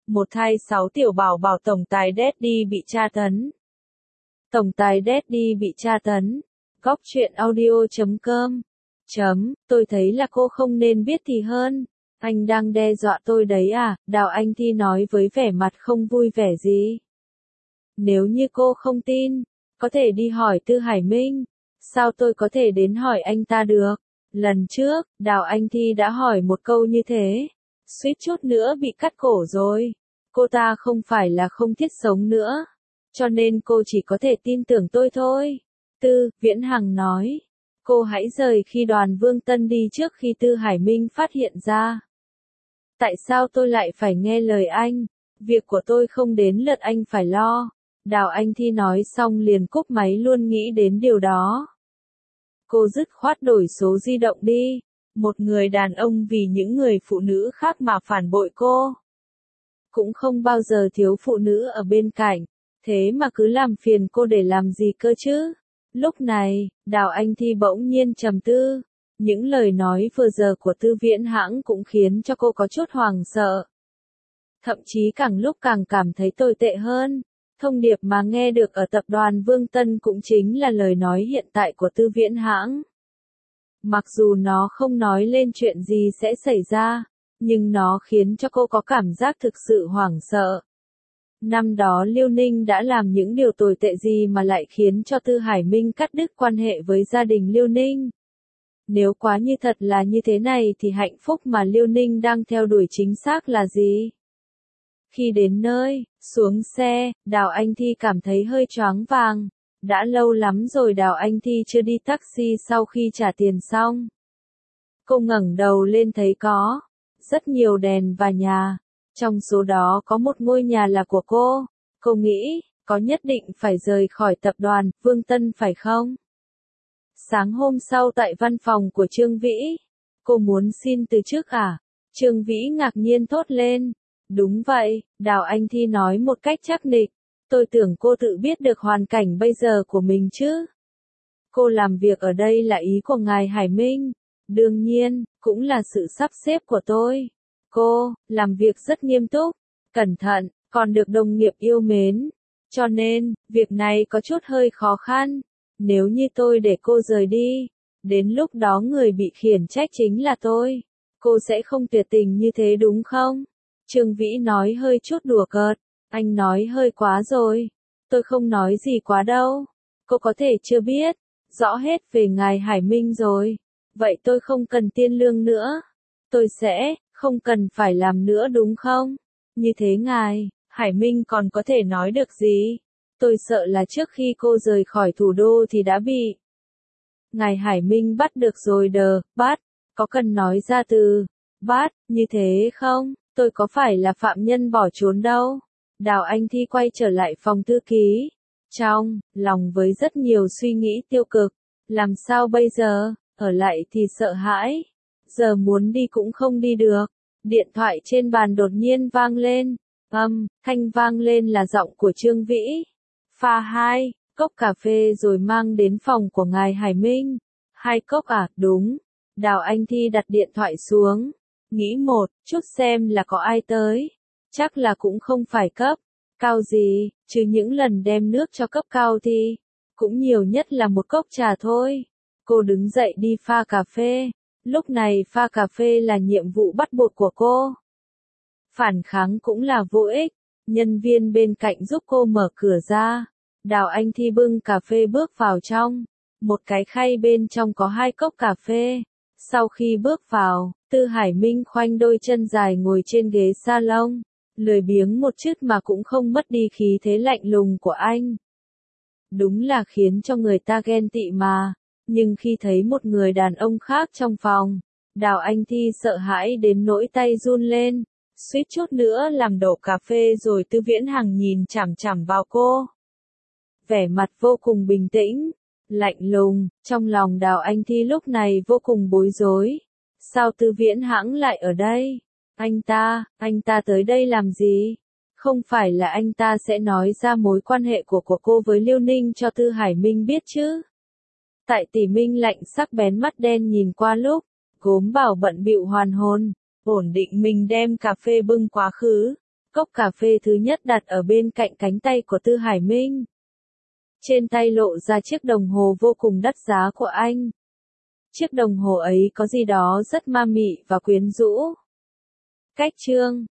Một thai 6 tiểu bảo bảo tổng tài Daddy bị tra tấn. Tổng tài Daddy bị tra tấn. Góc truyện audio.com. Tôi thấy là cô không nên biết thì hơn. Anh đang đe dọa tôi đấy à? Đào Anh Thi nói với vẻ mặt không vui vẻ gì. Nếu như cô không tin, có thể đi hỏi Tư Hải Minh. Sao tôi có thể đến hỏi anh ta được? Lần trước, Đào Anh Thi đã hỏi một câu như thế. Suýt chút nữa bị cắt cổ rồi. Cô ta không phải là không thiết sống nữa. Cho nên cô chỉ có thể tin tưởng tôi thôi. Tư Viễn Hằng nói. Cô hãy rời khi đoàn Vương Tân đi trước khi Tư Hải Minh phát hiện ra. Tại sao tôi lại phải nghe lời anh? Việc của tôi không đến lượt anh phải lo. Đào Anh Thi nói xong liền cúp máy luôn nghĩ đến điều đó. Cô dứt khoát đổi số di động đi. Một người đàn ông vì những người phụ nữ khác mà phản bội cô. Cũng không bao giờ thiếu phụ nữ ở bên cạnh. Thế mà cứ làm phiền cô để làm gì cơ chứ? Lúc này, Đào Anh Thi bỗng nhiên trầm tư. Những lời nói vừa giờ của Tư Viễn Hãng cũng khiến cho cô có chút hoảng sợ. Thậm chí càng lúc càng cảm thấy tồi tệ hơn. Thông điệp mà nghe được ở tập đoàn Vương Tân cũng chính là lời nói hiện tại của Tư Viễn Hãng. Mặc dù nó không nói lên chuyện gì sẽ xảy ra, nhưng nó khiến cho cô có cảm giác thực sự hoảng sợ. Năm đó Liêu Ninh đã làm những điều tồi tệ gì mà lại khiến cho Tư Hải Minh cắt đứt quan hệ với gia đình Liêu Ninh? Nếu quá như thật là như thế này thì hạnh phúc mà Liêu Ninh đang theo đuổi chính xác là gì? Khi đến nơi, xuống xe, Đào Anh Thi cảm thấy hơi choáng váng. Đã lâu lắm rồi Đào Anh Thi chưa đi taxi sau khi trả tiền xong. Cô ngẩng đầu lên thấy có rất nhiều đèn và nhà. Trong số đó có một ngôi nhà là của cô. Cô nghĩ, có nhất định phải rời khỏi tập đoàn Vương Tân phải không? Sáng hôm sau tại văn phòng của Trương Vĩ. Cô muốn xin từ chức à? Trương Vĩ ngạc nhiên thốt lên. Đúng vậy, Đào Anh Thi nói một cách chắc nịch. Tôi tưởng cô tự biết được hoàn cảnh bây giờ của mình chứ. Cô làm việc ở đây là ý của ngài Hải Minh. Đương nhiên, cũng là sự sắp xếp của tôi. Cô, làm việc rất nghiêm túc, cẩn thận, còn được đồng nghiệp yêu mến. Cho nên, việc này có chút hơi khó khăn. Nếu như tôi để cô rời đi, đến lúc đó người bị khiển trách chính là tôi. Cô sẽ không tuyệt tình như thế đúng không? Trương Vĩ nói hơi chút đùa cợt. Anh nói hơi quá rồi. Tôi không nói gì quá đâu. Cô có thể chưa biết rõ hết về ngài Hải Minh rồi. Vậy tôi không cần tiền lương nữa. Tôi sẽ không cần phải làm nữa đúng không? Như thế ngài Hải Minh còn có thể nói được gì? Tôi sợ là trước khi cô rời khỏi thủ đô thì đã bị ngài Hải Minh bắt được rồi đờ, bắt. Có cần nói ra từ bắt như thế không? Tôi có phải là phạm nhân bỏ trốn đâu. Đào Anh Thi quay trở lại phòng thư ký. Trong lòng với rất nhiều suy nghĩ tiêu cực. Làm sao bây giờ? Ở lại thì sợ hãi. Giờ muốn đi cũng không đi được. Điện thoại trên bàn đột nhiên vang lên. Thanh vang lên là giọng của Trương Vĩ. Pha 2 cốc cà phê rồi mang đến phòng của ngài Hải Minh. 2 cốc à? Đúng. Đào Anh Thi đặt điện thoại xuống. Nghĩ một chút xem là có ai tới. Chắc là cũng không phải cấp cao gì, chứ những lần đem nước cho cấp cao thì cũng nhiều nhất là một cốc trà thôi. Cô đứng dậy đi pha cà phê. Lúc này pha cà phê là nhiệm vụ bắt buộc của cô. Phản kháng cũng là vô ích. Nhân viên bên cạnh giúp cô mở cửa ra. Đào Anh Thi bưng cà phê bước vào trong. Một cái khay bên trong có 2 cốc cà phê. Sau khi bước vào, Tư Hải Minh khoanh đôi chân dài ngồi trên ghế salon. Lười biếng một chút mà cũng không mất đi khí thế lạnh lùng của anh. Đúng là khiến cho người ta ghen tị mà. Nhưng khi thấy một người đàn ông khác trong phòng, Đào Anh Thi sợ hãi đến nỗi tay run lên. Suýt chút nữa làm đổ cà phê rồi Tư Viễn Hằng nhìn chằm chằm vào cô. Vẻ mặt vô cùng bình tĩnh, lạnh lùng, trong lòng Đào Anh Thi lúc này vô cùng bối rối. Sao Tư Viễn Hãng lại ở đây? Anh ta tới đây làm gì? Không phải là anh ta sẽ nói ra mối quan hệ của cô với Liêu Ninh cho Tư Hải Minh biết chứ? Tại Tỷ Minh lạnh sắc bén mắt đen nhìn qua lúc, Gốm Bảo bận bịu hoàn hồn, ổn định mình đem cà phê bưng quá khứ. Cốc cà phê thứ nhất đặt ở bên cạnh cánh tay của Tư Hải Minh. Trên tay lộ ra chiếc đồng hồ vô cùng đắt giá của anh. Chiếc đồng hồ ấy có gì đó rất ma mị và quyến rũ. Cách chương